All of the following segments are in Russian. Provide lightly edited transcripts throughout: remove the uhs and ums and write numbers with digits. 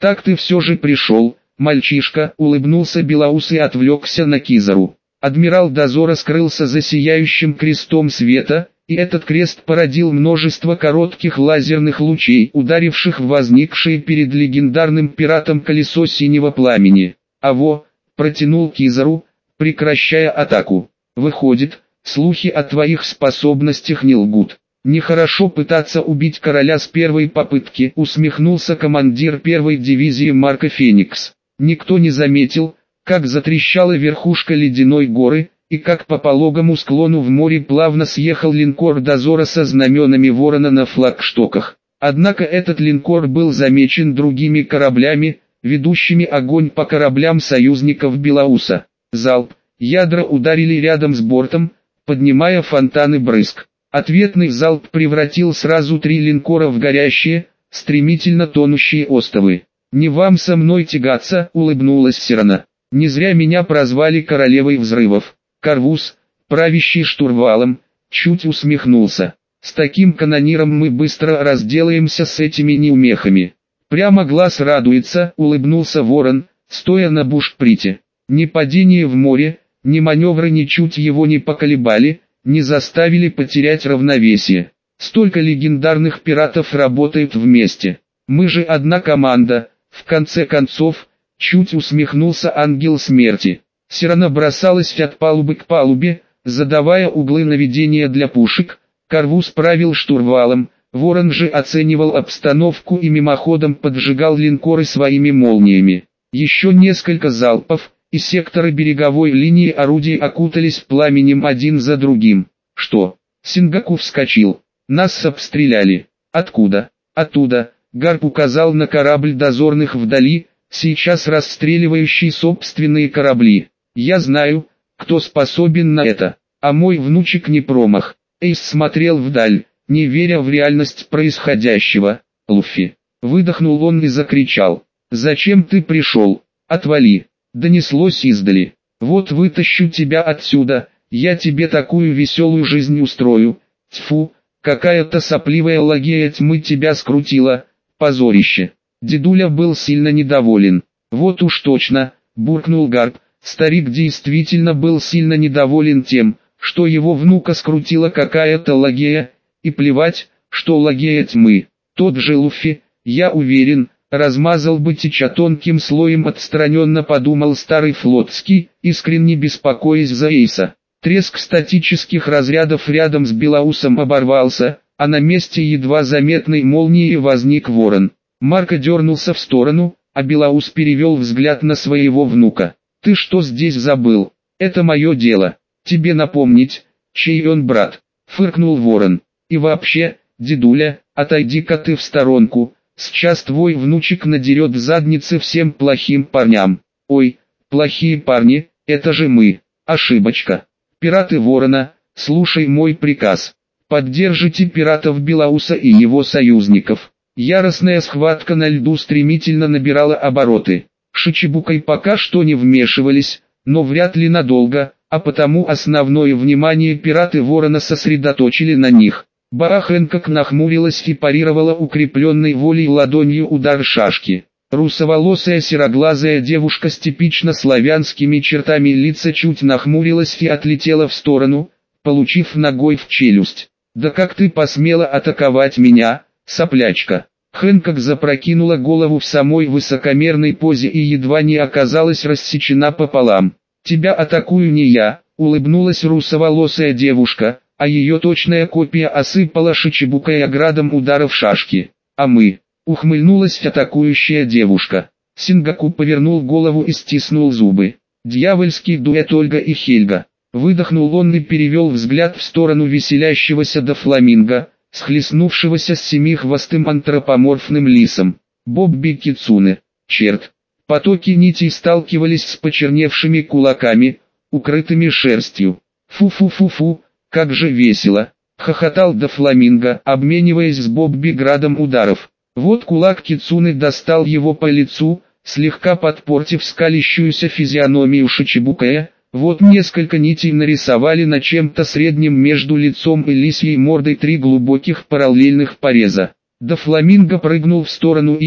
Так ты все же пришел, мальчишка, улыбнулся Белоус и отвлекся на Кизару. Адмирал дозора скрылся за сияющим крестом света, и этот крест породил множество коротких лазерных лучей, ударивших в возникшее перед легендарным пиратом колесо синего пламени. «Аво!» – протянул Кизару, прекращая атаку. «Выходит, слухи о твоих способностях не лгут. Нехорошо пытаться убить короля с первой попытки», – усмехнулся командир первой дивизии Марко Феникс. Никто не заметил, как затрещала верхушка ледяной горы, и как по пологому склону в море плавно съехал линкор дозора со знаменами ворона на флагштоках. Однако этот линкор был замечен другими кораблями, ведущими огонь по кораблям союзников Белоуса. Залп, ядра ударили рядом с бортом, поднимая фонтаны брызг. Ответный залп превратил сразу 3 линкора в горящие, стремительно тонущие остовы. «Не вам со мной тягаться», — улыбнулась Сирана. «Не зря меня прозвали королевой взрывов». Карвус, правящий штурвалом, чуть усмехнулся. «С таким канониром мы быстро разделаемся с этими неумехами». «Прямо глаз радуется», — улыбнулся Ворон, стоя на бушприте. Ни падение в море, ни маневры ничуть его не поколебали, не заставили потерять равновесие. Столько легендарных пиратов работает вместе. Мы же одна команда, в конце концов, чуть усмехнулся ангел смерти. Сирана бросалась от палубы к палубе, задавая углы наведения для пушек, Карвус правил штурвалом, Ворон же оценивал обстановку и мимоходом поджигал линкоры своими молниями. Еще несколько залпов, и секторы береговой линии орудий окутались пламенем один за другим. «Что?» Сингаку вскочил. «Нас обстреляли». «Откуда?» «Оттуда», Гарп указал на корабль дозорных вдали, сейчас расстреливающий собственные корабли. «Я знаю, кто способен на это, а мой внучек не промах». Эйс смотрел вдаль, не веря в реальность происходящего. «Луффи!» Выдохнул он и закричал. «Зачем ты пришел? Отвали!» Донеслось издали. «Вот вытащу тебя отсюда, я тебе такую веселую жизнь устрою. Тьфу, какая-то сопливая лагея тьмы тебя скрутила, позорище!» Дедуля был сильно недоволен. «Вот уж точно», буркнул Гарп, старик действительно был сильно недоволен тем, что его внука скрутила какая-то лагея, и плевать, что лагея тьмы. Тот же Луффи, я уверен, размазал бы теча тонким слоем, отстраненно подумал старый флотский, искренне беспокоясь за Эйса. Треск статических разрядов рядом с Белоусом оборвался, а на месте едва заметной молнии возник Ворон. Марко дернулся в сторону, а Белоус перевел взгляд на своего внука. «Ты что здесь забыл? Это мое дело. Тебе напомнить, чей он брат», — фыркнул Ворон. «И вообще, дедуля, отойди-ка ты в сторонку, сейчас твой внучек надерет задницы всем плохим парням». «Ой, плохие парни, это же мы. Ошибочка. Пираты Ворона, слушай мой приказ. Поддержите пиратов Белоуса и его союзников». Яростная схватка на льду стремительно набирала обороты. Шичибукой пока что не вмешивались, но вряд ли надолго, а потому основное внимание пираты Ворона сосредоточили на них. Баа Хэнкок нахмурилась и парировала укрепленной волей ладонью удар шашки. Русоволосая сероглазая девушка с типично славянскими чертами лица чуть нахмурилась и отлетела в сторону, получив ногой в челюсть. «Да как ты посмела атаковать меня, соплячка?» Хэнкок запрокинула голову в самой высокомерной позе и едва не оказалась рассечена пополам. «Тебя атакую не я», — улыбнулась русоволосая девушка, а ее точная копия осыпала Шичибукой градом ударов шашки. «А мы», — ухмыльнулась атакующая девушка. Сингаку повернул голову и стиснул зубы. «Дьявольский дуэт Ольга и Хельга». Выдохнул он и перевел взгляд в сторону веселящегося дофламинго, схлестнувшегося с семихвостым антропоморфным лисом. Бобби Кицуне. Черт. Потоки нитей сталкивались с почерневшими кулаками, укрытыми шерстью. «Фу-фу-фу-фу, как же весело!» — хохотал дофламинго, обмениваясь с Бобби градом ударов. Вот кулак Кицуне достал его по лицу, слегка подпортив скалящуюся физиономию Шичибукая. Вот несколько нитей нарисовали на чем-то среднем между лицом и лисьей мордой 3 глубоких параллельных пореза. Дофламинго прыгнул в сторону и,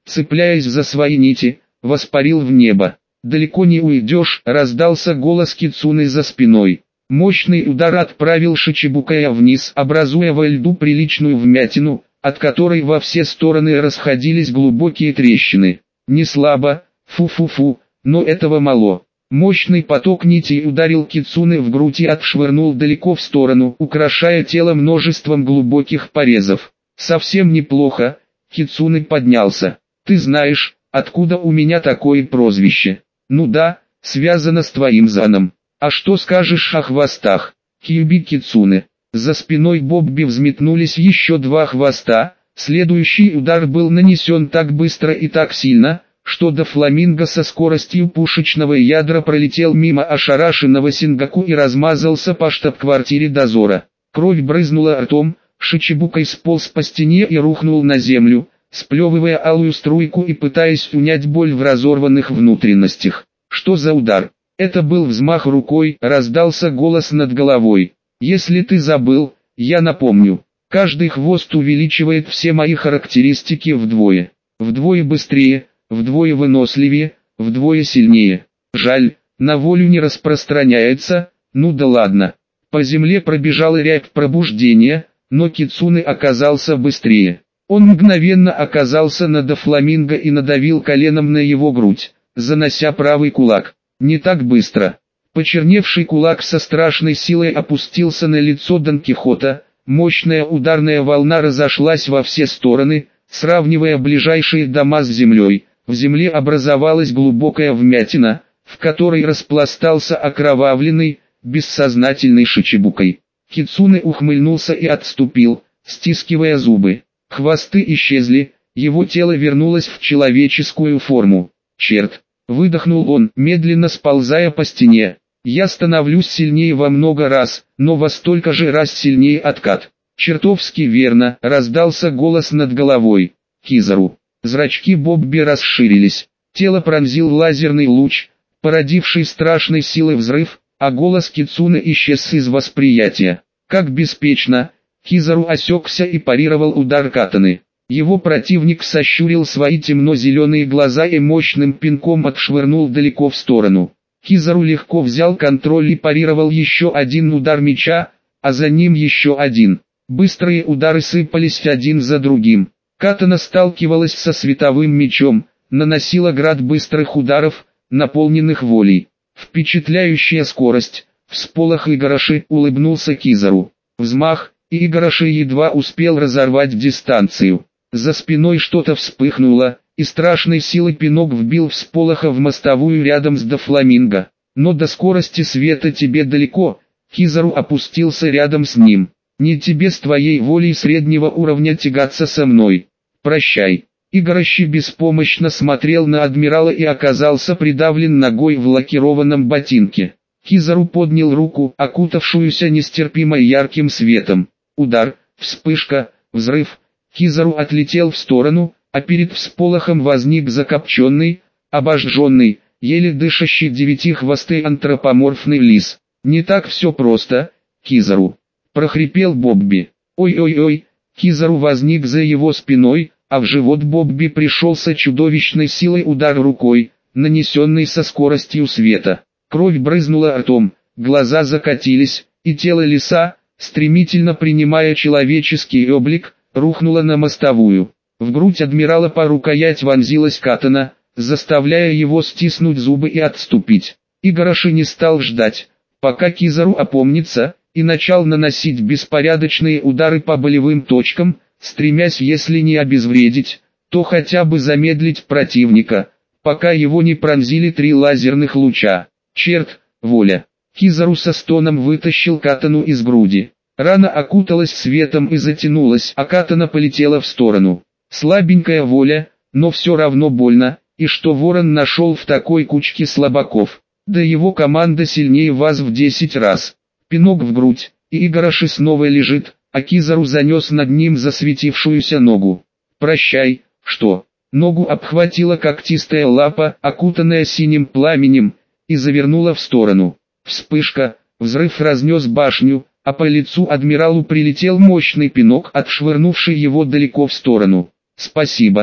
цепляясь за свои нити, воспарил в небо. «Далеко не уйдешь», — раздался голос Кицуны за спиной. Мощный удар отправил Шичибукая вниз, образуя во льду приличную вмятину, от которой во все стороны расходились глубокие трещины. Не слабо, фу-фу-фу, но этого мало. Мощный поток нитей ударил Кицуны в грудь и отшвырнул далеко в сторону, украшая тело множеством глубоких порезов. «Совсем неплохо», — Кицуны поднялся. «Ты знаешь, откуда у меня такое прозвище?» «Ну да, связано с твоим заном. А что скажешь о хвостах?» Кьюби Кицуны. За спиной Бобби взметнулись еще два хвоста. Следующий удар был нанесен так быстро и так сильно, что Дофламинго со скоростью пушечного ядра пролетел мимо ошарашенного Сингаку и размазался по штаб-квартире дозора. Кровь брызнула ртом, Шичибукай сполз по стене и рухнул на землю, сплевывая алую струйку и пытаясь унять боль в разорванных внутренностях. «Что за удар?» Это был взмах рукой, раздался голос над головой. «Если ты забыл, я напомню. Каждый хвост увеличивает все мои характеристики вдвое. Вдвое быстрее, вдвое выносливее, вдвое сильнее. Жаль, на волю не распространяется, ну да ладно». По земле пробежала рябь пробуждения, но Кицуны оказался быстрее. Он мгновенно оказался на Дофламинго и надавил коленом на его грудь, занося правый кулак. Не так быстро. Почерневший кулак со страшной силой опустился на лицо Дон Кихота, мощная ударная волна разошлась во все стороны, сравнивая ближайшие дома с землей. В земле образовалась глубокая вмятина, в которой распластался окровавленный, бессознательный Шичибукай. Кицуны ухмыльнулся и отступил, стискивая зубы. Хвосты исчезли, его тело вернулось в человеческую форму. «Черт!» — выдохнул он, медленно сползая по стене. «Я становлюсь сильнее во много раз, но во столько же раз сильнее откат». «Чертовски верно!» — раздался голос над головой. «Кизару!» Зрачки Бобби расширились. Тело пронзил лазерный луч, породивший страшной силы взрыв, а голос Кицуны исчез из восприятия. Как беспечно! Кизару осекся и парировал удар катаны. Его противник сощурил свои темно-зеленые глаза и мощным пинком отшвырнул далеко в сторону. Кизару легко взял контроль и парировал еще один удар меча, а за ним еще один. Быстрые удары сыпались один за другим. Катана сталкивалась со световым мечом, наносила град быстрых ударов, наполненных волей. Впечатляющая скорость. Всполох Игораши, улыбнулся Кизару. Взмах, и Игораши едва успел разорвать дистанцию. За спиной что-то вспыхнуло, и страшной силой пинок вбил всполоха в мостовую рядом с Дофламинго. Но до скорости света тебе далеко. Кизару опустился рядом с ним. Не тебе с твоей волей среднего уровня тягаться со мной. Прощай. Игораши беспомощно смотрел на адмирала и оказался придавлен ногой в лакированном ботинке. Кизару поднял руку, окутавшуюся нестерпимо ярким светом. Удар, вспышка, взрыв. Кизару отлетел в сторону, а перед всполохом возник закопченный, обожженный, еле дышащий девятихвостый антропоморфный лис. «Не так все просто, Кизару», — прохрипел Бобби. «Ой-ой-ой», Кизару возник за его спиной, а в живот Бобби пришелся чудовищной силой удар рукой, нанесенный со скоростью света. Кровь брызнула ртом, глаза закатились, и тело лиса, стремительно принимая человеческий облик, рухнуло на мостовую. В грудь адмирала по рукоять вонзилась катана, заставляя его стиснуть зубы и отступить. Игораши не стал ждать, пока Кизару опомнится, и начал наносить беспорядочные удары по болевым точкам, стремясь если не обезвредить, то хотя бы замедлить противника, пока его не пронзили 3 лазерных луча. Черт, воля! Кизару со стоном вытащил катану из груди. Рана окуталась светом и затянулась, а катана полетела в сторону. Слабенькая воля, но все равно больно, и что ворон нашел в такой кучке слабаков. Да его команда сильнее вас в 10 раз. Пинок в грудь, и Игораши снова лежит, а Кизару занес над ним засветившуюся ногу. «Прощай, что?» Ногу обхватила когтистая лапа, окутанная синим пламенем, и завернула в сторону. Вспышка, взрыв разнес башню, а по лицу адмиралу прилетел мощный пинок, отшвырнувший его далеко в сторону. «Спасибо»,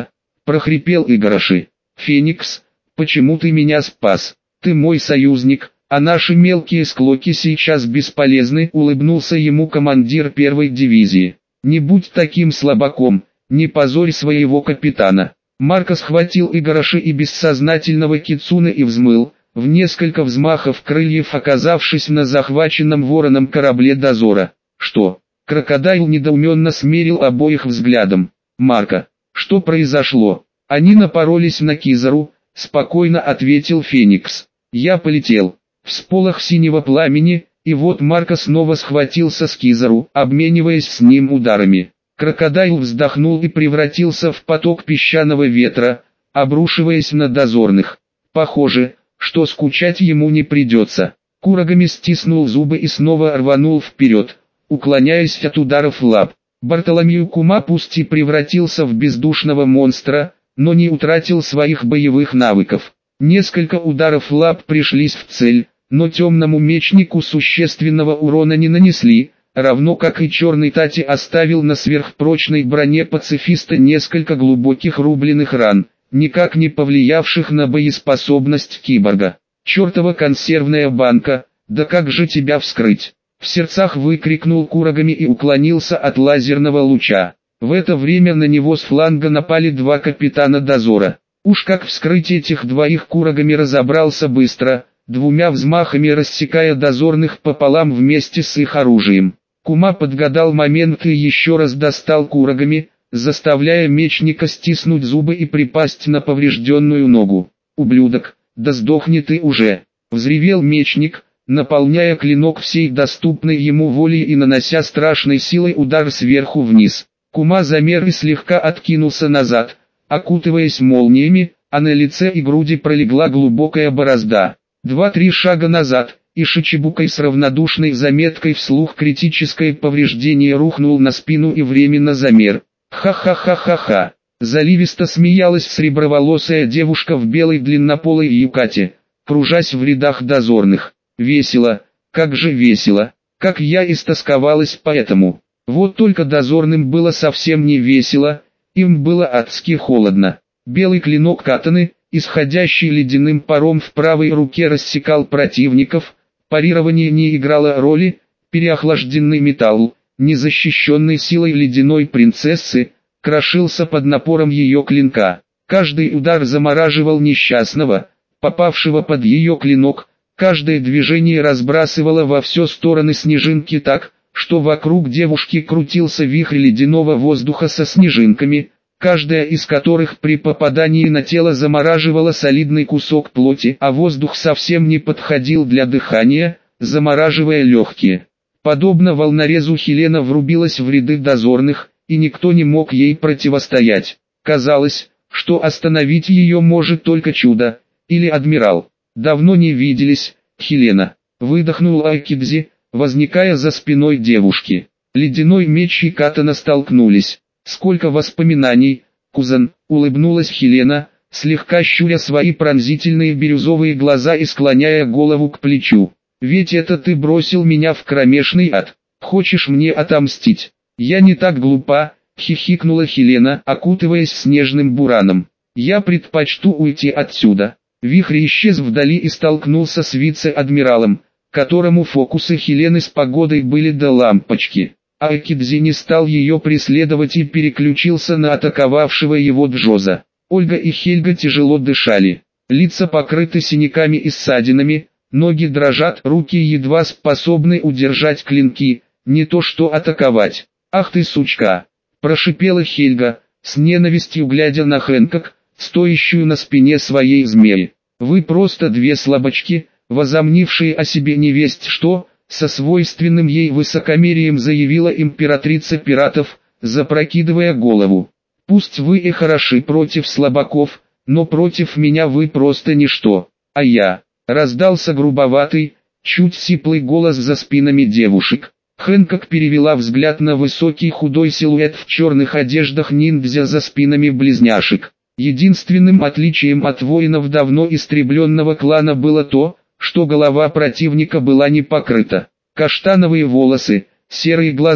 прохрипел Игораши. «Феникс, почему ты меня спас? Ты мой союзник, а наши мелкие склоки сейчас бесполезны», улыбнулся ему командир первой дивизии. «Не будь таким слабаком, не позорь своего капитана». Марко схватил Игораши и бессознательного Кицуне и взмыл, в несколько взмахов крыльев оказавшись на захваченном вороном корабле дозора. «Что?» Крокодайл недоуменно смерил обоих взглядом. «Марко, что произошло?» «Они напоролись на Кизару», спокойно ответил Феникс. «Я полетел». Всполох синего пламени, и вот Марко снова схватился с Кизару, обмениваясь с ним ударами. Крокодайл вздохнул и превратился в поток песчаного ветра, обрушиваясь на дозорных. Похоже, что скучать ему не придется. Курагами стиснул зубы и снова рванул вперед, уклоняясь от ударов лап. Бартоломью Кума пусть и превратился в бездушного монстра, но не утратил своих боевых навыков. Несколько ударов лап пришлись в цель, но темному мечнику существенного урона не нанесли, равно как и черный Тати оставил на сверхпрочной броне пацифиста несколько глубоких рубленых ран, никак не повлиявших на боеспособность киборга. «Чертова консервная банка, да как же тебя вскрыть?» В сердцах выкрикнул Курагами и уклонился от лазерного луча. В это время на него с фланга напали два капитана дозора. Уж как вскрыть этих двоих Курагами разобрался быстро, двумя взмахами рассекая дозорных пополам вместе с их оружием. Кума подгадал момент и еще раз достал Курагами, заставляя мечника стиснуть зубы и припасть на поврежденную ногу. «Ублюдок, да сдохни ты уже!» — взревел мечник, наполняя клинок всей доступной ему волей и нанося страшной силой удар сверху вниз. Кума замер и слегка откинулся назад, окутываясь молниями, а на лице и груди пролегла глубокая борозда. 2-3 шага назад, и Шичибукай с равнодушной заметкой вслух критическое повреждение рухнул на спину и временно замер. «Ха-ха-ха-ха-ха!» Заливисто смеялась среброволосая девушка в белой длиннополой юкате, кружась в рядах дозорных. «Весело, как же весело, как я истосковалась по этому». Вот только дозорным было совсем не весело, им было адски холодно. Белый клинок катаны, исходящий ледяным паром в правой руке, рассекал противников, парирование не играло роли, переохлажденный металл, незащищенный силой ледяной принцессы, крошился под напором ее клинка. Каждый удар замораживал несчастного, попавшего под ее клинок, каждое движение разбрасывало во все стороны снежинки так, что вокруг девушки крутился вихрь ледяного воздуха со снежинками, каждая из которых при попадании на тело замораживала солидный кусок плоти, а воздух совсем не подходил для дыхания, замораживая легкие. Подобно волнорезу Хелена врубилась в ряды дозорных, и никто не мог ей противостоять. Казалось, что остановить ее может только чудо, или адмирал. «Давно не виделись, Хелена», — выдохнул Айкидзи, возникая за спиной девушки. Ледяной меч и катана столкнулись. «Сколько воспоминаний, кузен», — улыбнулась Хелена, слегка щуря свои пронзительные бирюзовые глаза и склоняя голову к плечу. «Ведь это ты бросил меня в кромешный ад. Хочешь мне отомстить?» «Я не так глупа», — хихикнула Хелена, окутываясь снежным бураном. «Я предпочту уйти отсюда». Вихрь исчез вдали и столкнулся с вице-адмиралом, которому фокусы Хелены с погодой были до лампочки. Айкидзи не стал ее преследовать и переключился на атаковавшего его Джоза. Ольга и Хельга тяжело дышали. Лица покрыты синяками и ссадинами, ноги дрожат, руки едва способны удержать клинки, не то что атаковать. «Ах ты сучка!» – прошипела Хельга, с ненавистью глядя на Хэнкок, стоящую на спине своей змеи. «Вы просто две слабачки, возомнившие о себе невесть что», со свойственным ей высокомерием заявила императрица пиратов, запрокидывая голову. «Пусть вы и хороши против слабаков, но против меня вы просто ничто, а я...» Раздался грубоватый, чуть сиплый голос за спинами девушек. Хэнкок перевела взгляд на высокий худой силуэт в черных одеждах ниндзя за спинами близняшек. Единственным отличием от воинов давно истребленного клана было то, что голова противника была не покрыта. Каштановые волосы, серые глаза,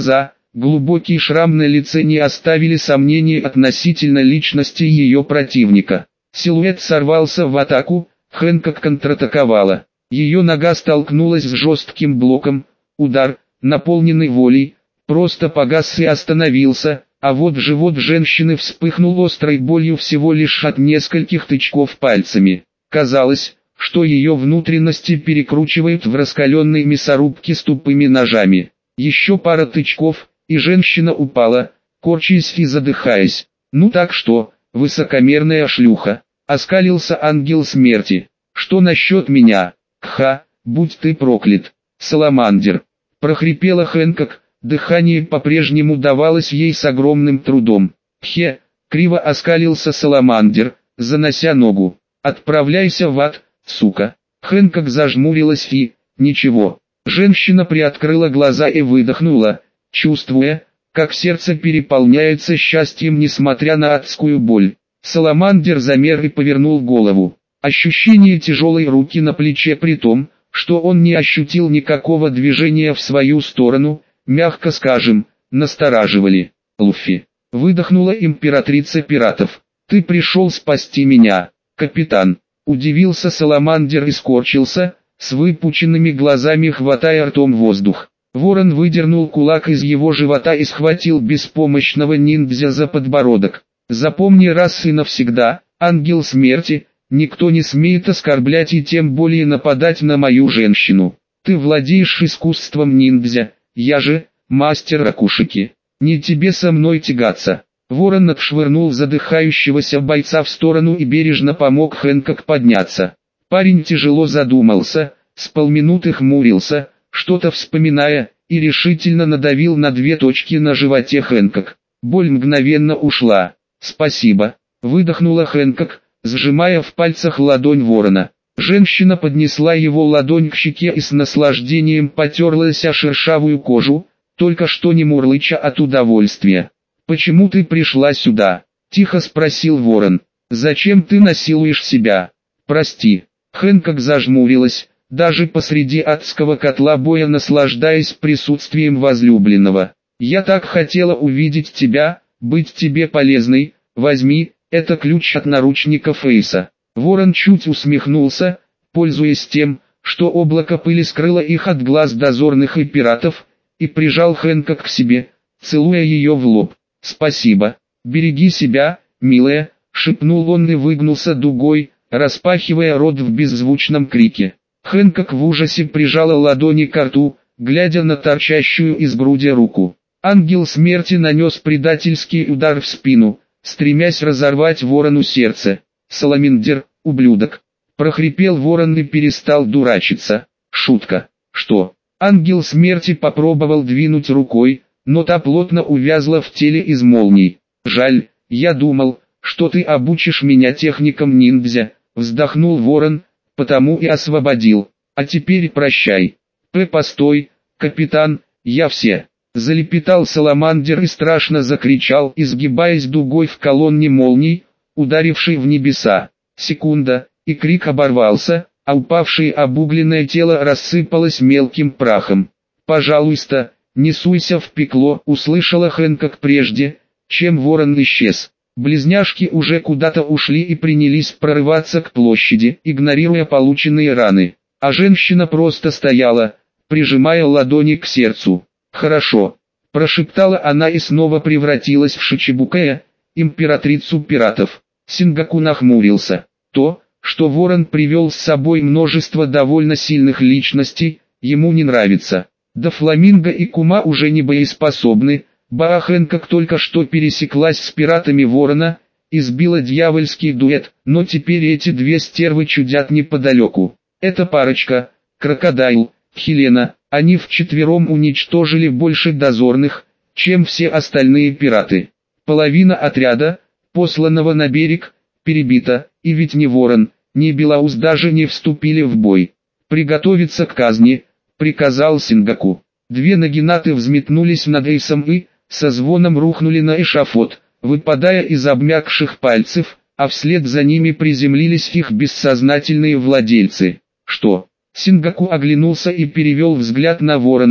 глубокий шрам на лице не оставили сомнений относительно личности ее противника. Силуэт сорвался в атаку, Хэнкок контратаковала. Ее нога столкнулась с жестким блоком, удар, наполненный волей, просто погас и остановился, а вот живот женщины вспыхнул острой болью всего лишь от нескольких тычков пальцами. Казалось, что ее внутренности перекручивают в раскаленной мясорубке с тупыми ножами. Еще пара тычков, и женщина упала, корчась и задыхаясь. «Ну так что, высокомерная шлюха?» — оскалился ангел смерти. «Что насчет меня? Кха, будь ты проклят, Саламандер!» — прохрипела Хэнкок, дыхание по-прежнему давалось ей с огромным трудом. «Хе!» — криво оскалился Саламандер, занося ногу. «Отправляйся в ад, сука!» Хэнкок зажмурилась и... ничего. Женщина приоткрыла глаза и выдохнула, чувствуя, как сердце переполняется счастьем несмотря на адскую боль. Саламандер замер и повернул голову. Ощущение тяжелой руки на плече при том, что он не ощутил никакого движения в свою сторону, мягко скажем, настораживали. «Луффи!» — выдохнула императрица пиратов. «Ты пришел спасти меня, капитан!» — удивился Саламандер и скорчился, с выпученными глазами хватая ртом воздух. Ворон выдернул кулак из его живота и схватил беспомощного ниндзя за подбородок. «Запомни раз и навсегда, ангел смерти, никто не смеет оскорблять и тем более нападать на мою женщину. Ты владеешь искусством ниндзя, я же, мастер ракушики. Не тебе со мной тягаться». Ворон отшвырнул задыхающегося бойца в сторону и бережно помог Хэнкок подняться. Парень тяжело задумался, с полминуты хмурился, что-то вспоминая, и решительно надавил на 2 точки на животе Хэнкок. Боль мгновенно ушла. «Спасибо», — выдохнула Хэнкок, сжимая в пальцах ладонь ворона. Женщина поднесла его ладонь к щеке и с наслаждением потерлась о шершавую кожу, только что не мурлыча от удовольствия. «Почему ты пришла сюда?» — тихо спросил ворон. «Зачем ты насилуешь себя?» «Прости». Хэнкок зажмурилась, даже посреди адского котла боя наслаждаясь присутствием возлюбленного. «Я так хотела увидеть тебя, быть тебе полезной, возьми, это ключ от наручников Эйса». Ворон чуть усмехнулся, пользуясь тем, что облако пыли скрыло их от глаз дозорных и пиратов, и прижал Хэнкок к себе, целуя ее в лоб. «Спасибо, береги себя, милая», — шепнул он и выгнулся дугой, распахивая рот в беззвучном крике. Хэнкок в ужасе прижала ладони к рту, глядя на торчащую из груди руку. Ангел смерти нанес предательский удар в спину, стремясь разорвать ворону сердце. «Саламандер, ублюдок!» — прохрипел ворон и перестал дурачиться. «Шутка!» «Что?» Ангел смерти попробовал двинуть рукой, но та плотно увязла в теле из молний. «Жаль, я думал, что ты обучишь меня техникам ниндзя», — вздохнул ворон, потому и освободил. «А теперь прощай». «Постой, капитан, я все». Залепетал Саламандер и страшно закричал, изгибаясь дугой в колонне молний, ударившей в небеса. Секунда, и крик оборвался, а упавшее обугленное тело рассыпалось мелким прахом. «Пожалуйста, не суйся в пекло», — услышала Хэнкок прежде, чем ворон исчез. Близняшки уже куда-то ушли и принялись прорываться к площади, игнорируя полученные раны. А женщина просто стояла, прижимая ладони к сердцу. «Хорошо», — прошептала она и снова превратилась в Шичибукея, императрицу пиратов. Сингаку нахмурился. То, что ворон привел с собой множество довольно сильных личностей, ему не нравится. Да Фламинго и Кума уже не боеспособны. Хэнкок только что пересеклась с пиратами ворона, и сбила дьявольский дуэт, но теперь эти 2 стервы чудят неподалеку. Эта парочка, Крокодайл, Хелена, они вчетвером уничтожили больше дозорных, чем все остальные пираты. Половина отряда, посланного на берег, перебита, и ведь ни ворон, ни Белаус даже не вступили в бой. «Приготовиться к казни», — приказал Сингаку. 2 нагинаты взметнулись над Эйсом и, со звоном рухнули на эшафот, выпадая из обмякших пальцев, а вслед за ними приземлились их бессознательные владельцы. «Что?» Сингаку оглянулся и перевел взгляд на ворона,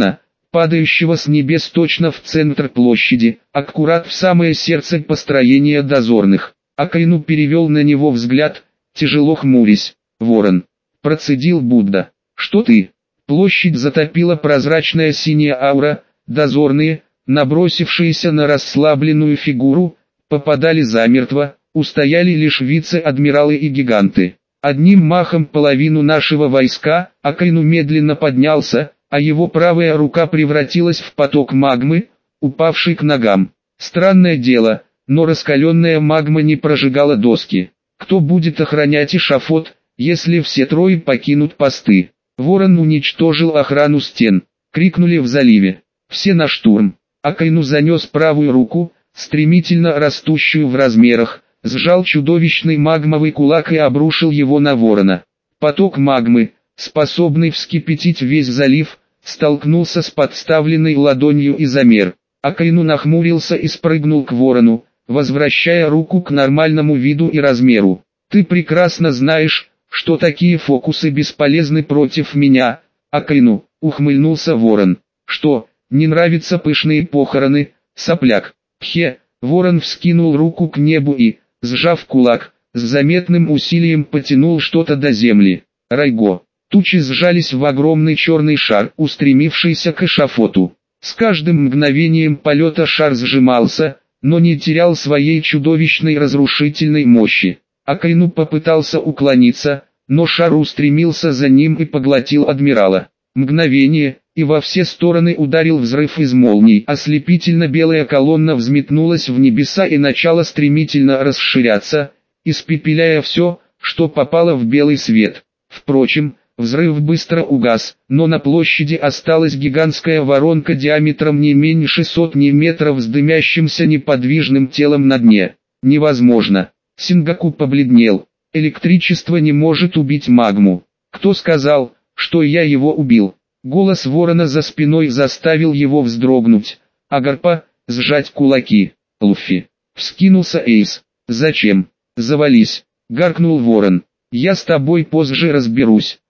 падающего с небес точно в центр площади, аккурат в самое сердце построения дозорных. Акаину перевел на него взгляд, тяжело хмурясь. «Ворон», — процедил Будда, — «что ты?» Площадь затопила прозрачная синяя аура, дозорные, набросившиеся на расслабленную фигуру, попадали замертво, устояли лишь вице-адмиралы и гиганты. Одним махом половину нашего войска, Акаину медленно поднялся, а его правая рука превратилась в поток магмы, упавший к ногам. Странное дело, но раскаленная магма не прожигала доски. Кто будет охранять эшафот, если все трое покинут посты? Ворон уничтожил охрану стен. Крикнули в заливе. Все на штурм. Акаину занес правую руку, стремительно растущую в размерах, сжал чудовищный магмовый кулак и обрушил его на ворона. Поток магмы, способный вскипятить весь залив, столкнулся с подставленной ладонью и замер. Акаину нахмурился и спрыгнул к ворону, возвращая руку к нормальному виду и размеру. «Ты прекрасно знаешь, что такие фокусы бесполезны против меня, Акаину», — ухмыльнулся ворон. «Что, не нравятся пышные похороны, сопляк?» «Пхе!» Ворон вскинул руку к небу и, сжав кулак, с заметным усилием потянул что-то до земли. Райго. Тучи сжались в огромный черный шар, устремившийся к эшафоту. С каждым мгновением полета шар сжимался, но не терял своей чудовищной разрушительной мощи. Акаину попытался уклониться, но шар устремился за ним и поглотил адмирала. Мгновение, и во все стороны ударил взрыв из молний. Ослепительно-белая колонна взметнулась в небеса и начала стремительно расширяться, испепеляя все, что попало в белый свет. Впрочем, взрыв быстро угас, но на площади осталась гигантская воронка диаметром не меньше сотни метров с дымящимся неподвижным телом на дне. Невозможно. Сингаку побледнел. Электричество не может убить магму. Кто сказал, что я его убил? Голос ворона за спиной заставил его вздрогнуть, а Гарпа — сжать кулаки. Луффи. Вскинулся Эйс. «Зачем? Завались!» — гаркнул ворон. «Я с тобой позже разберусь.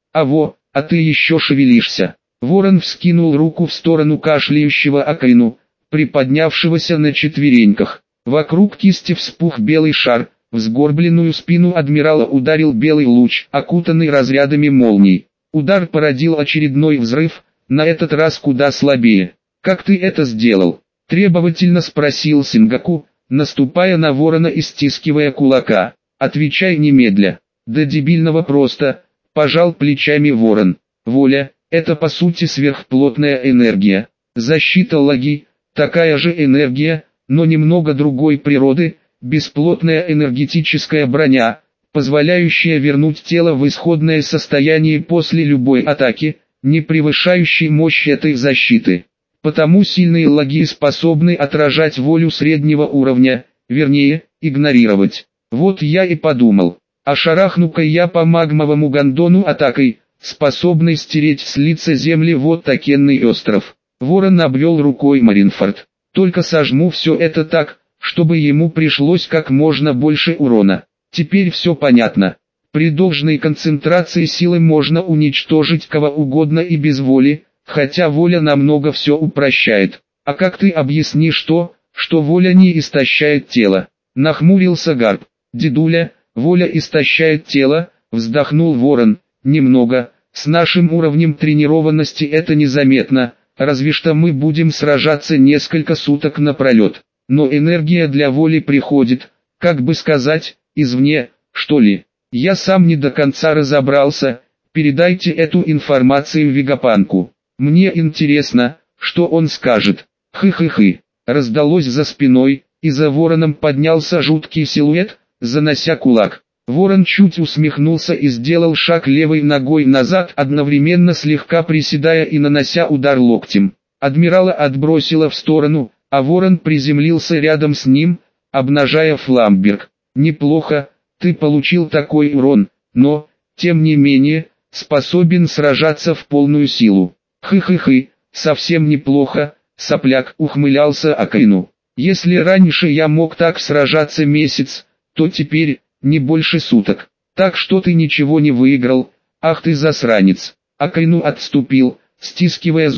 А ты еще шевелишься». Ворон вскинул руку в сторону кашляющего Акаину, приподнявшегося на четвереньках. Вокруг кисти вспух белый шар, в сгорбленную спину адмирала ударил белый луч, окутанный разрядами молний. Удар породил очередной взрыв, на этот раз куда слабее. «Как ты это сделал?» — требовательно спросил Сингаку, наступая на ворона и стискивая кулака. «Отвечай немедля». «Да дебильного просто», — пожал плечами ворон. «Воля — это по сути сверхплотная энергия. Защита лаги — такая же энергия, но немного другой природы, бесплотная энергетическая броня, позволяющая вернуть тело в исходное состояние после любой атаки, не превышающей мощь этой защиты. Потому сильные лаги способны отражать волю среднего уровня, вернее, игнорировать. Вот я и подумал, а шарахну-ка я по магмовому гондону атакой, способной стереть с лица земли вот такенный остров». Ворон обвел рукой Маринфорд. «Только сожму все это так, чтобы ему пришлось как можно больше урона. Теперь все понятно. При должной концентрации силы можно уничтожить кого угодно и без воли, хотя воля намного все упрощает. А как ты объяснишь то, что воля не истощает тело?» Нахмурился Гарп. «Дедуля, воля истощает тело», вздохнул ворон. «Немного, с нашим уровнем тренированности это незаметно, разве что мы будем сражаться несколько суток напролет. Но энергия для воли приходит, как бы сказать, извне, что ли. Я сам не до конца разобрался, передайте эту информацию Вегапанку. Мне интересно, что он скажет». «Хы-хы-хы», раздалось за спиной, и за вороном поднялся жуткий силуэт, занося кулак. Ворон чуть усмехнулся и сделал шаг левой ногой назад, одновременно слегка приседая и нанося удар локтем. Адмирала отбросило в сторону, а ворон приземлился рядом с ним, обнажая фламберг. «Неплохо, ты получил такой урон, но, тем не менее, способен сражаться в полную силу». «Хы-хы-хы, совсем неплохо», сопляк, ухмылялся Акаину. «Если раньше я мог так сражаться месяц, то теперь не больше суток. Так что ты ничего не выиграл, ах ты засранец». Акаину отступил, стискивая зубы,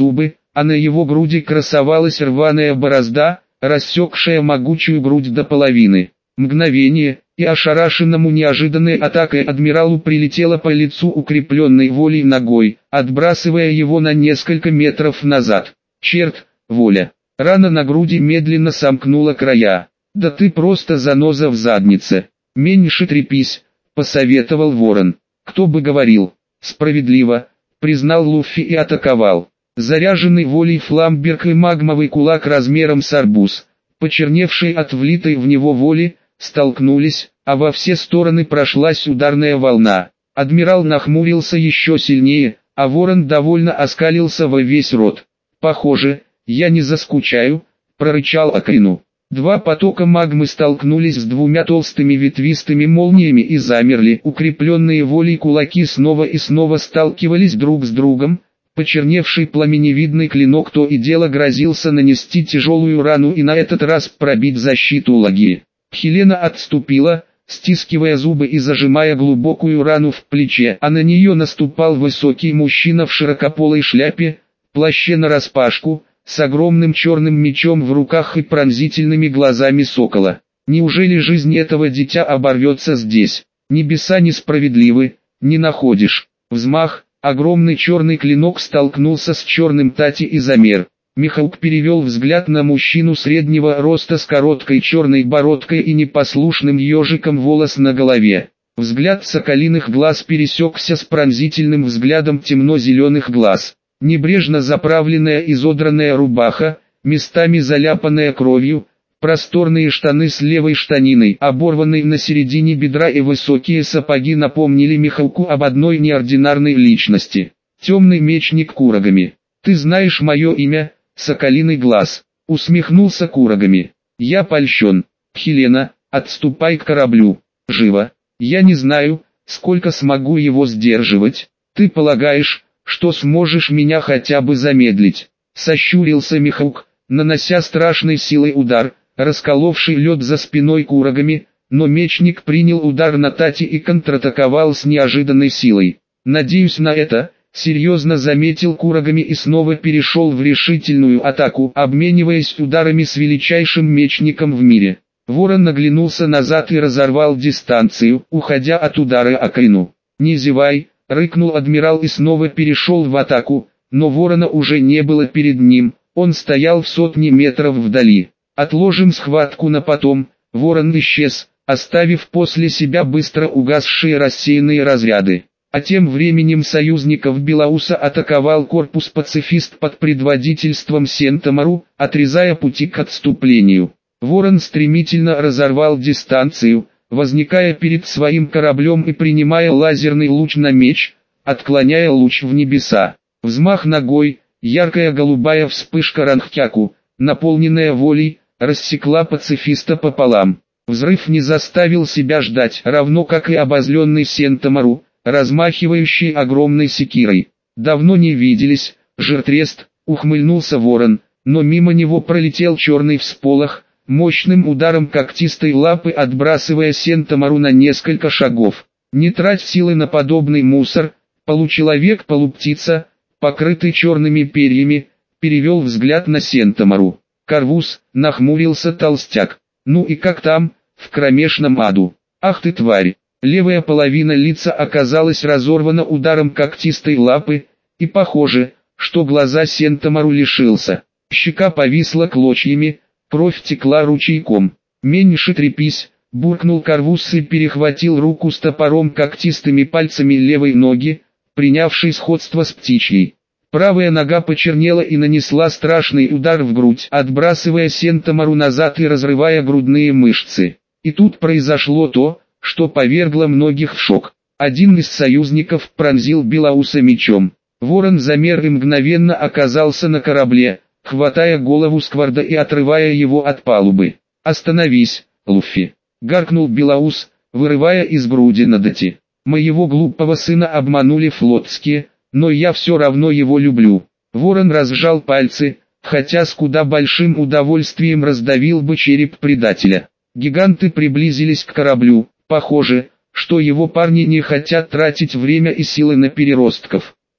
а на его груди красовалась рваная борозда, рассекшая могучую грудь до половины. Мгновение, и ошарашенному неожиданной атакой адмиралу прилетело по лицу укрепленной волей ногой, отбрасывая его на несколько метров назад. Черт, воля! Рана на груди медленно сомкнула края. «Да ты просто заноза в заднице! Меньше трепись!» — посоветовал Ворон. «Кто бы говорил!» «Справедливо!» — признал Луффи и атаковал. Заряженный волей фламберг и магмовый кулак размером с арбуз, почерневший от влитой в него воли, столкнулись, а во все стороны прошлась ударная волна. Адмирал нахмурился еще сильнее, а Ворон довольно оскалился во весь рот. «Похоже, я не заскучаю», — прорычал Акрину. Два потока магмы столкнулись с двумя толстыми ветвистыми молниями и замерли. Укрепленные волей кулаки снова и снова сталкивались друг с другом. Почерневший пламеневидный клинок то и дело грозился нанести тяжелую рану и на этот раз пробить защиту лаги. Хелена отступила, стискивая зубы и зажимая глубокую рану в плече, а на нее наступал высокий мужчина в широкополой шляпе, плаще нараспашку, с огромным черным мечом в руках и пронзительными глазами сокола. Неужели жизнь этого дитя оборвется здесь? Небеса несправедливы, не находишь? Взмах, огромный черный клинок столкнулся с черным Тати и замер. Михаук перевел взгляд на мужчину среднего роста с короткой черной бородкой и непослушным ежиком волос на голове. Взгляд соколиных глаз пересекся с пронзительным взглядом темно-зеленых глаз. Небрежно заправленная изодранная рубаха, местами заляпанная кровью, просторные штаны с левой штаниной, оборванные на середине бедра и высокие сапоги напомнили Михауку об одной неординарной личности. Темный мечник Курагами. «Ты знаешь мое имя, Соколиный глаз», — усмехнулся Курагами. «Я польщен. Хелена, отступай к кораблю. Живо. Я не знаю, сколько смогу его сдерживать. Ты полагаешь, что сможешь меня хотя бы замедлить?» Сощурился Михаук, нанося страшной силой удар, расколовший лед за спиной Курагами, но мечник принял удар на Тати и контратаковал с неожиданной силой. «Надеюсь на это», — серьезно заметил Курагами и снова перешел в решительную атаку, обмениваясь ударами с величайшим мечником в мире. Ворон наглянулся назад и разорвал дистанцию, уходя от удара Акрину. «Не зевай», — рыкнул адмирал и снова перешел в атаку, но Ворона уже не было перед ним, он стоял в сотне метров вдали. «Отложим схватку на потом», — Ворон исчез, оставив после себя быстро угасшие рассеянные разряды. А тем временем союзников Белауса атаковал корпус пацифист под предводительством Сентамару, отрезая пути к отступлению. Ворон стремительно разорвал дистанцию, возникая перед своим кораблем и принимая лазерный луч на меч, отклоняя луч в небеса. Взмах ногой, яркая голубая вспышка Ранхтяку, наполненная волей, рассекла пацифиста пополам. Взрыв не заставил себя ждать, равно как и обозленный Сентамару, размахивающий огромной секирой. «Давно не виделись, жиртрест», — ухмыльнулся Ворон, но мимо него пролетел черный всполох, мощным ударом когтистой лапы отбрасывая Сентамару на несколько шагов. «Не трать силы на подобный мусор», — получеловек-полуптица, покрытый черными перьями, перевел взгляд на Сентамару. «Карвус», — нахмурился толстяк. «Ну и как там, в кромешном аду? Ах ты тварь!» Левая половина лица оказалась разорвана ударом когтистой лапы, и похоже, что глаза Сентамару лишился. Щека повисла клочьями, кровь текла ручейком. «Меньше трепись», — буркнул Карвус и перехватил руку с топором когтистыми пальцами левой ноги, принявшей сходство с птичьей. Правая нога почернела и нанесла страшный удар в грудь, отбрасывая Сентамару назад и разрывая грудные мышцы. И тут произошло то, что повергло многих в шок. Один из союзников пронзил Белауса мечом. Ворон замер и мгновенно оказался на корабле, хватая голову Скварда и отрывая его от палубы. «Остановись, Луффи!» — гаркнул Белаус, вырывая из груди Надати. «Моего глупого сына обманули флотские, но я все равно его люблю». Ворон разжал пальцы, хотя с куда большим удовольствием раздавил бы череп предателя. Гиганты приблизились к кораблю. Похоже, что его парни не хотят тратить время и силы на переростков.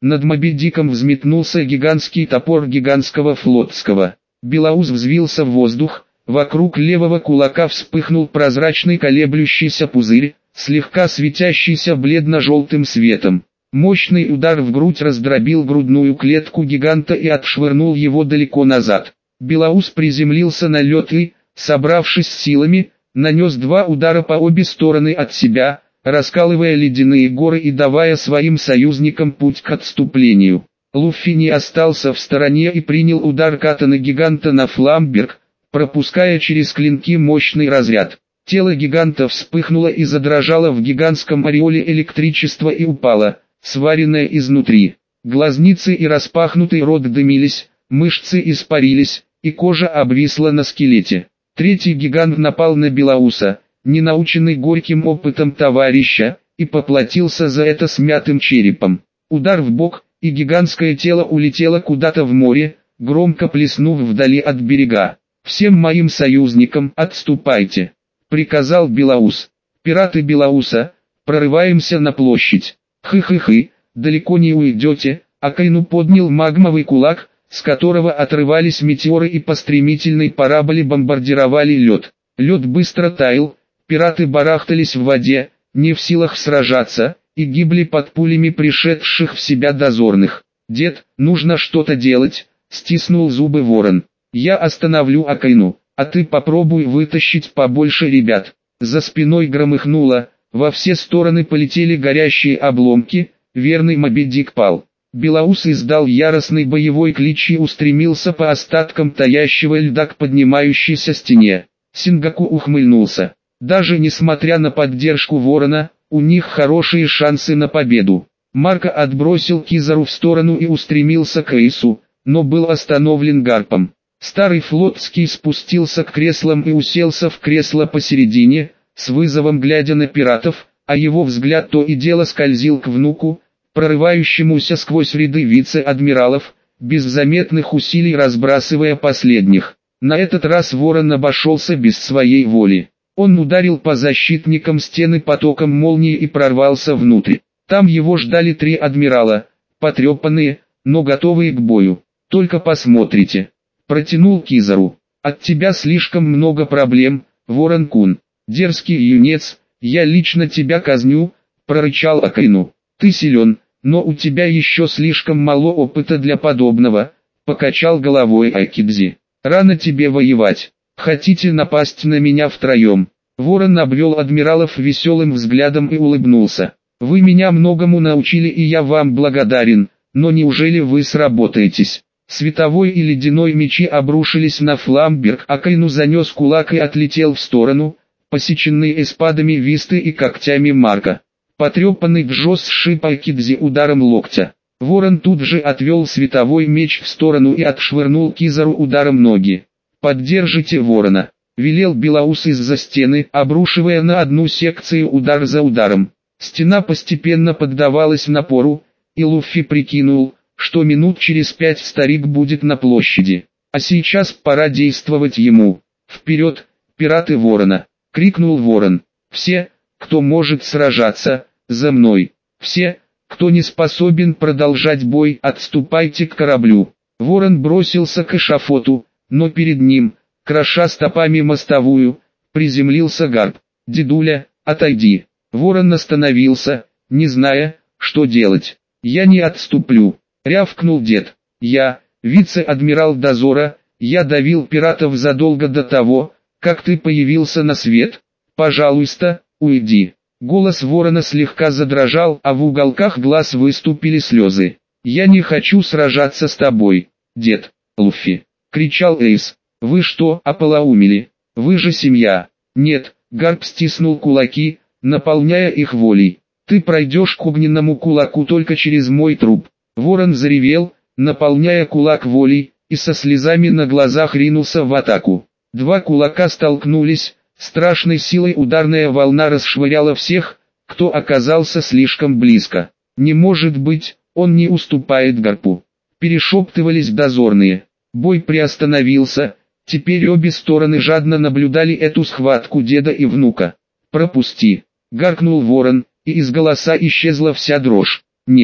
Над Моби Диком взметнулся гигантский топор гигантского флотского. Белоус взвился в воздух, вокруг левого кулака вспыхнул прозрачный колеблющийся пузырь, слегка светящийся бледно-желтым светом. Мощный удар в грудь раздробил грудную клетку гиганта и отшвырнул его далеко назад. Белоус приземлился на лед и, собравшись с силами, нанес 2 удара по обе стороны от себя, раскалывая ледяные горы и давая своим союзникам путь к отступлению. Луффи не остался в стороне и принял удар катаны гиганта на фламберг, пропуская через клинки мощный разряд. Тело гиганта вспыхнуло и задрожало в гигантском ореоле электричества и упало, сваренное изнутри. Глазницы и распахнутый рот дымились, мышцы испарились, и кожа обвисла на скелете. Третий гигант напал на Белоуса, не наученный горьким опытом товарища, и поплатился за это смятым черепом. Удар в бок, и гигантское тело улетело куда-то в море, громко плеснув вдали от берега. «Всем моим союзникам отступайте», — приказал Белоус. «Пираты Белоуса, прорываемся на площадь». «Хы-хы-хы, далеко не уйдете», — Акайну поднял магмовый кулак, с которого отрывались метеоры и по стремительной параболе бомбардировали лед. Лед быстро таял, пираты барахтались в воде, не в силах сражаться, и гибли под пулями пришедших в себя дозорных. «Дед, нужно что-то делать», — стиснул зубы ворон. «Я остановлю Акайну, а ты попробуй вытащить побольше ребят». За спиной громыхнуло, во все стороны полетели горящие обломки, верный Моби Дик пал. Белоус издал яростный боевой клич и устремился по остаткам таящего льда к поднимающейся стене. Сингаку ухмыльнулся. Даже несмотря на поддержку ворона, у них хорошие шансы на победу. Марко отбросил Кизару в сторону и устремился к Эйсу, но был остановлен Гарпом. Старый флотский спустился к креслам и уселся в кресло посередине, с вызовом глядя на пиратов, а его взгляд то и дело скользил к внуку, прорывающемуся сквозь ряды вице-адмиралов, без заметных усилий разбрасывая последних. На этот раз ворон обошелся без своей воли. Он ударил по защитникам стены потоком молнии и прорвался внутрь. Там его ждали 3 адмирала, потрепанные, но готовые к бою. «Только посмотрите», — протянул Кизару. «От тебя слишком много проблем, Ворон-кун. Дерзкий юнец, я лично тебя казню», — прорычал Акайну. «Ты силен, но у тебя еще слишком мало опыта для подобного», — покачал головой Акидзи. «Рано тебе воевать. Хотите напасть на меня втроем?» Ворон обвел адмиралов веселым взглядом и улыбнулся. «Вы меня многому научили и я вам благодарен, но неужели вы сработаетесь?» Световой и ледяной мечи обрушились на фламберг, Акайну занес кулак и отлетел в сторону, посеченный эспадами Висты и когтями Марка. Потрепанный Джос сшиб Акидзи ударом локтя. Ворон тут же отвел световой меч в сторону и отшвырнул Кизару ударом ноги. «Поддержите ворона», — велел Белоус из-за стены, обрушивая на одну секцию удар за ударом. Стена постепенно поддавалась напору, и Луффи прикинул, что минут через 5 старик будет на площади. А сейчас пора действовать ему. «Вперед, пираты ворона!» — крикнул ворон. «Все, кто может сражаться, за мной! Все, кто не способен продолжать бой, отступайте к кораблю!» Ворон бросился к эшафоту, но перед ним, кроша стопами мостовую, приземлился Гарп. «Дедуля, отойди!» Ворон остановился, не зная, что делать. «Я не отступлю!» — рявкнул дед. «Я, вице-адмирал дозора, я давил пиратов задолго до того, как ты появился на свет. Пожалуйста, уйди». Голос ворона слегка задрожал, а в уголках глаз выступили слезы. «Я не хочу сражаться с тобой, дед, Луффи!» — кричал Эйс. «Вы что, ополоумели? Вы же семья!» «Нет», — Гарп стиснул кулаки, наполняя их волей. «Ты пройдешь к огненному кулаку только через мой труп». Ворон заревел, наполняя кулак волей, и со слезами на глазах ринулся в атаку. 2 кулака столкнулись, страшной силой ударная волна расшвыряла всех, кто оказался слишком близко. «Не может быть, он не уступает Гарпу», — перешептывались дозорные. Бой приостановился, теперь обе стороны жадно наблюдали эту схватку деда и внука. «Пропусти», — гаркнул ворон, и из голоса исчезла вся дрожь. «Нет».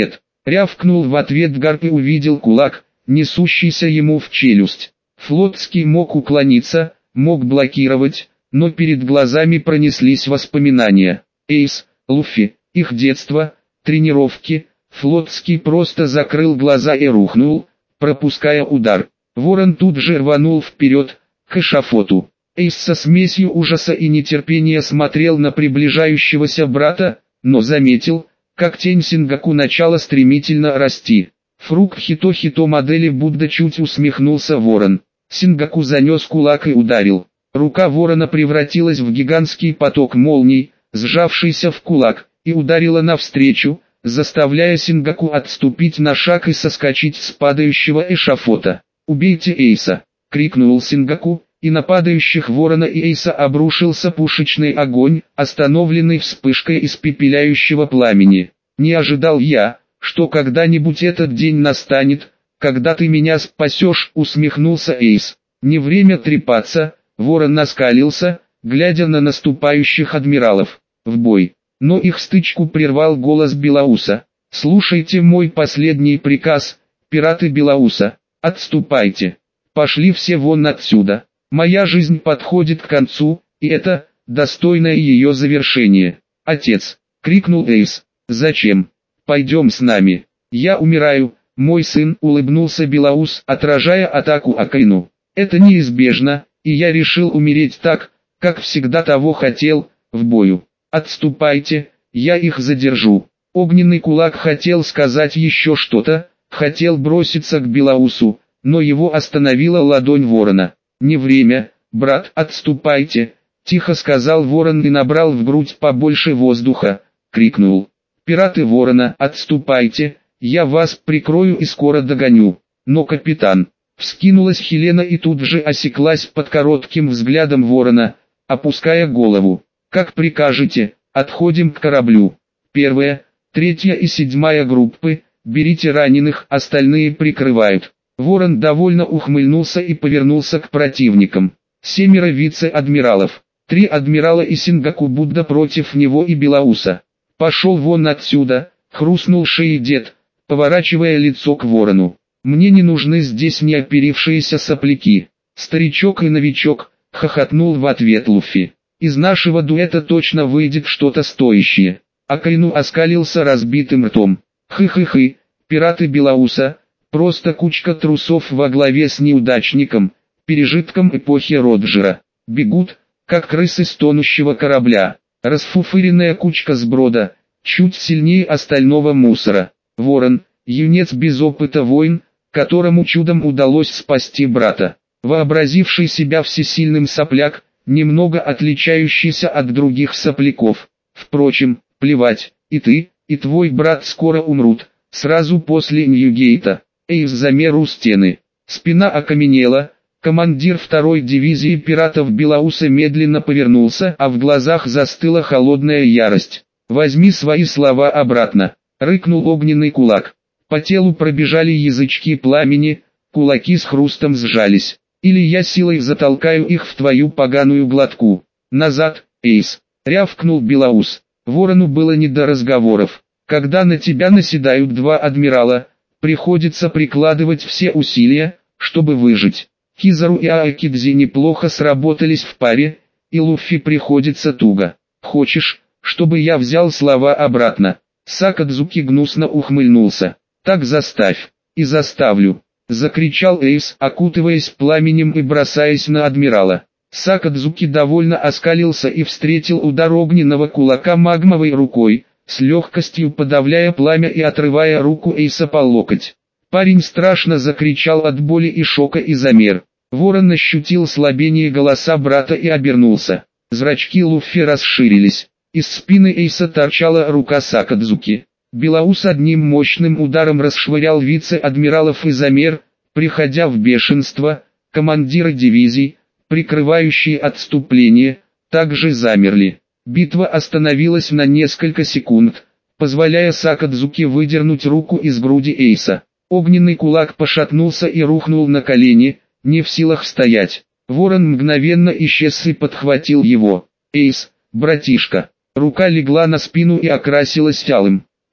Рявкнул в ответ Гарп и увидел кулак, несущийся ему в челюсть. Флотский мог уклониться, мог блокировать, но перед глазами пронеслись воспоминания. Эйс, Луффи, их детство, тренировки. Флотский просто закрыл глаза и рухнул, пропуская удар. Ворон тут же рванул вперед, к эшафоту. Эйс со смесью ужаса и нетерпения смотрел на приближающегося брата, но заметил, как тень Сингаку начала стремительно расти. Фрук Хито-Хито модели Будда чуть усмехнулся ворон. Сингаку занес кулак и ударил. Рука ворона превратилась в гигантский поток молний, сжавшийся в кулак, и ударила навстречу, заставляя Сингаку отступить на шаг и соскочить с падающего эшафота. «Убейте Эйса!» — крикнул Сингаку, и на падающих ворона и Эйса обрушился пушечный огонь, остановленный вспышкой испепеляющего пламени. «Не ожидал я, что когда-нибудь этот день настанет, когда ты меня спасешь», — усмехнулся Эйс. «Не время трепаться», — ворон наскалился, глядя на наступающих адмиралов. «В бой!» Но их стычку прервал голос Белауса. «Слушайте мой последний приказ, пираты Белауса, отступайте. Пошли все вон отсюда. Моя жизнь подходит к концу, и это достойное ее завершение». «Отец!» — крикнул Эйс. «Зачем? Пойдем с нами. Я умираю, мой сын», — улыбнулся Белаус, отражая атаку Акаину. «Это неизбежно, и я решил умереть так, как всегда того хотел, в бою. Отступайте, я их задержу». Огненный кулак хотел сказать еще что-то, хотел броситься к Белаусу, но его остановила ладонь ворона. «Не время, брат, отступайте», — тихо сказал ворон и набрал в грудь побольше воздуха, крикнул. «Пираты ворона, отступайте, я вас прикрою и скоро догоню». «Но капитан...» Вскинулась Хелена и тут же осеклась под коротким взглядом ворона, опуская голову. «Как прикажете, отходим к кораблю. 1, 3 и 7 группы, берите раненых, остальные прикрывают». Ворон довольно ухмыльнулся и повернулся к противникам. 7 вице-адмиралов, 3 адмирала и Сингаку Будда против него и Белауса. «Пошел вон отсюда», — хрустнул шеей дед, поворачивая лицо к ворону. «Мне не нужны здесь неоперившиеся сопляки». «Старичок и новичок», — хохотнул в ответ Луффи. «Из нашего дуэта точно выйдет что-то стоящее». Акаину оскалился разбитым ртом. «Хы-хы-хы, пираты Белауса, просто кучка трусов во главе с неудачником, пережитком эпохи Роджера. Бегут, как крысы с тонущего корабля. Расфуфыренная кучка сброда, чуть сильнее остального мусора. Ворон, юнец без опыта войн, которому чудом удалось спасти брата. Вообразивший себя всесильным сопляк, немного отличающийся от других сопляков. Впрочем, плевать, и ты, и твой брат скоро умрут, сразу после Ньюгейта». Эйс замер у стены. Спина окаменела, командир 2-й дивизии пиратов Белауса медленно повернулся, а в глазах застыла холодная ярость. «Возьми свои слова обратно», — рыкнул огненный кулак. По телу пробежали язычки пламени, кулаки с хрустом сжались. «Или я силой затолкаю их в твою поганую глотку». «Назад, Эйс», — рявкнул Белаус. Ворону было не до разговоров. Когда на тебя наседают 2 адмирала, приходится прикладывать все усилия, чтобы выжить. Кизару и Аакидзи неплохо сработались в паре, и Луффи приходится туго. «Хочешь, чтобы я взял слова обратно?» Сакадзуки гнусно ухмыльнулся. «Так заставь». «И заставлю», — закричал Эйс, окутываясь пламенем и бросаясь на адмирала. Сакадзуки довольно оскалился и встретил удар огненного кулака магмовой рукой, с легкостью подавляя пламя и отрывая руку Эйса по локоть. Парень страшно закричал от боли и шока и замер. Ворон ощутил слабение голоса брата и обернулся. Зрачки Луффи расширились. Из спины Эйса торчала рука Сакадзуки. Белаус одним мощным ударом расшвырял вице-адмиралов и замер, приходя в бешенство. Командиры дивизий, прикрывающие отступление, также замерли. Битва остановилась на несколько секунд, позволяя Сакадзуки выдернуть руку из груди Эйса. Огненный кулак пошатнулся и рухнул на колени, не в силах стоять. Ворон мгновенно исчез и подхватил его. «Эйс, братишка». Рука легла на спину и окрасилась алым.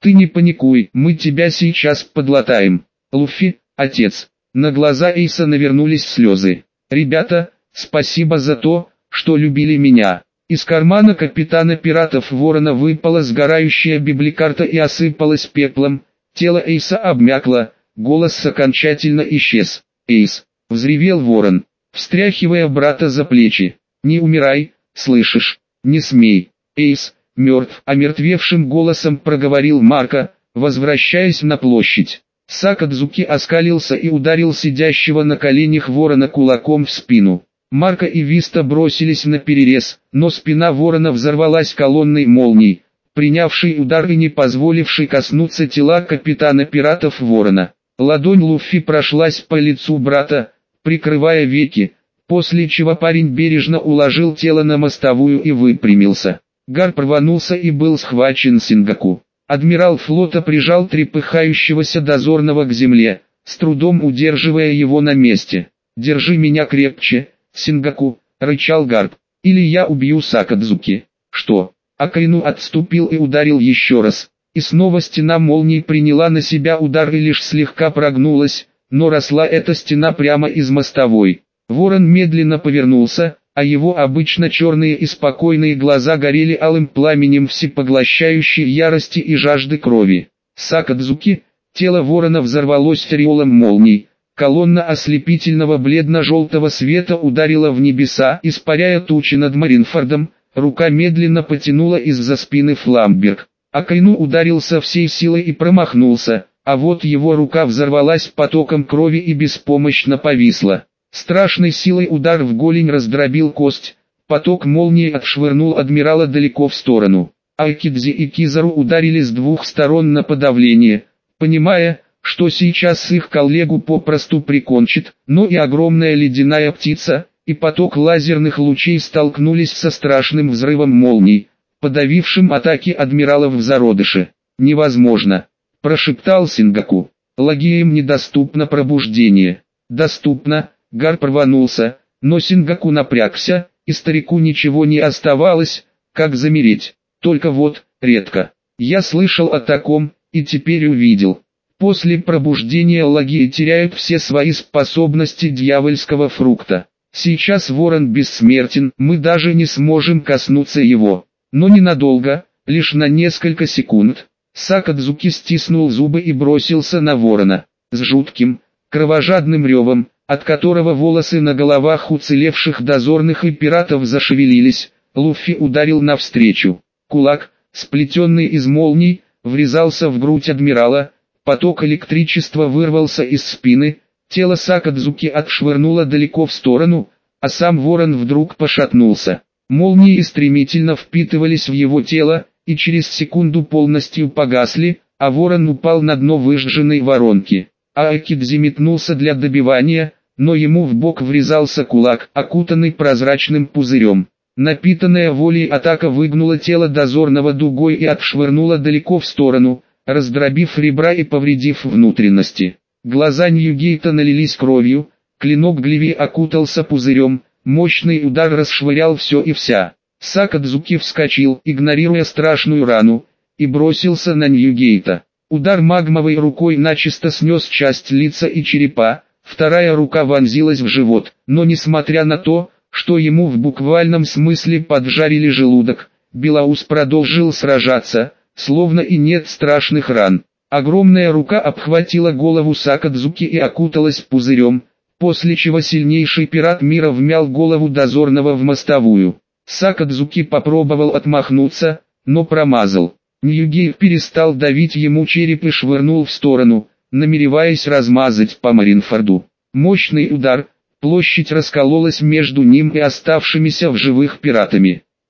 Ты не паникуй, мы тебя сейчас подлатаем. Луффи, отец. На глаза Эйса навернулись слезы. Ребята, спасибо за то, что любили меня. Из кармана капитана пиратов Ворона выпала сгорающая библикарта и осыпалась пеплом. Тело Эйса обмякло, голос окончательно исчез. «Эйс!» — взревел Ворон, встряхивая брата за плечи. «Не умирай, слышишь? Не смей!» «Эйс, мертв!» — омертвевшим голосом проговорил Марко, возвращаясь на площадь. Сакадзуки оскалился и ударил сидящего на коленях Ворона кулаком в спину. Марко и Виста бросились на перерез, но спина Ворона взорвалась колонной молний, принявший удар и не позволивший коснуться тела капитана пиратов Ворона. Ладонь Луффи прошлась по лицу брата, прикрывая веки, после чего парень бережно уложил тело на мостовую и выпрямился. Гарп рванулся и был схвачен Сингаку. Адмирал флота прижал трепыхающегося дозорного к земле, с трудом удерживая его на месте. «Держи меня крепче, Сингаку», — рычал Гарп, — «или я убью Сакадзуки». «Что?» Акаину отступил и ударил еще раз. И снова стена молний приняла на себя удар и лишь слегка прогнулась, но росла эта стена прямо из мостовой. Ворон медленно повернулся, а его обычно черные и спокойные глаза горели алым пламенем всепоглощающей ярости и жажды крови. Сакадзуки, тело Ворона взорвалось ореолом молний. Колонна ослепительного бледно-желтого света ударила в небеса, испаряя тучи над Маринфордом. Рука медленно потянула из-за спины Фламберг. Акаину ударил со всей силой и промахнулся, а вот его рука взорвалась потоком крови и беспомощно повисла. Страшной силой удар в голень раздробил кость, поток молнии отшвырнул адмирала далеко в сторону. Айкидзи и Кизару ударили с двух сторон на подавление, понимая, что сейчас их коллегу попросту прикончит, но и огромная ледяная птица и поток лазерных лучей столкнулись со страшным взрывом молний, подавившим атаки адмиралов в зародыше. «Невозможно», – прошептал Сингаку. «Лагиям недоступно пробуждение». «Доступно», – Гарп рванулся, но Сингаку напрягся, и старику ничего не оставалось, как замереть. Только вот, редко. Я слышал о таком, и теперь увидел. После пробуждения лагии теряют все свои способности дьявольского фрукта. Сейчас Ворон бессмертен, мы даже не сможем коснуться его. Но ненадолго, лишь на несколько секунд. Сакадзуки стиснул зубы и бросился на Ворона. С жутким, кровожадным ревом, от которого волосы на головах уцелевших дозорных и пиратов зашевелились, Луффи ударил навстречу. Кулак, сплетенный из молний, врезался в грудь адмирала, поток электричества вырвался из спины, тело Сакадзуки отшвырнуло далеко в сторону, а сам Ворон вдруг пошатнулся. Молнии стремительно впитывались в его тело, и через секунду полностью погасли, а Ворон упал на дно выжженной воронки. Айкидзи метнулся для добивания, но ему в бок врезался кулак, окутанный прозрачным пузырем. Напитанная волей атака выгнула тело дозорного дугой и отшвырнула далеко в сторону, раздробив ребра и повредив внутренности. Глаза Ньюгейта налились кровью, клинок Глеви окутался пузырем, мощный удар расшвырял все и вся. Сакадзуки вскочил, игнорируя страшную рану, и бросился на Ньюгейта. Удар магмовой рукой начисто снес часть лица и черепа, вторая рука вонзилась в живот, но несмотря на то, что ему в буквальном смысле поджарили желудок, Белаус продолжил сражаться, словно и нет страшных ран. Огромная рука обхватила голову Сакадзуки и окуталась пузырем, после чего сильнейший пират мира вмял голову дозорного в мостовую. Сакадзуки попробовал отмахнуться, но промазал. Ньюгей перестал давить ему череп и швырнул в сторону, намереваясь размазать по Маринфорду. Мощный удар, площадь раскололась между ним и оставшимися в живых пиратами.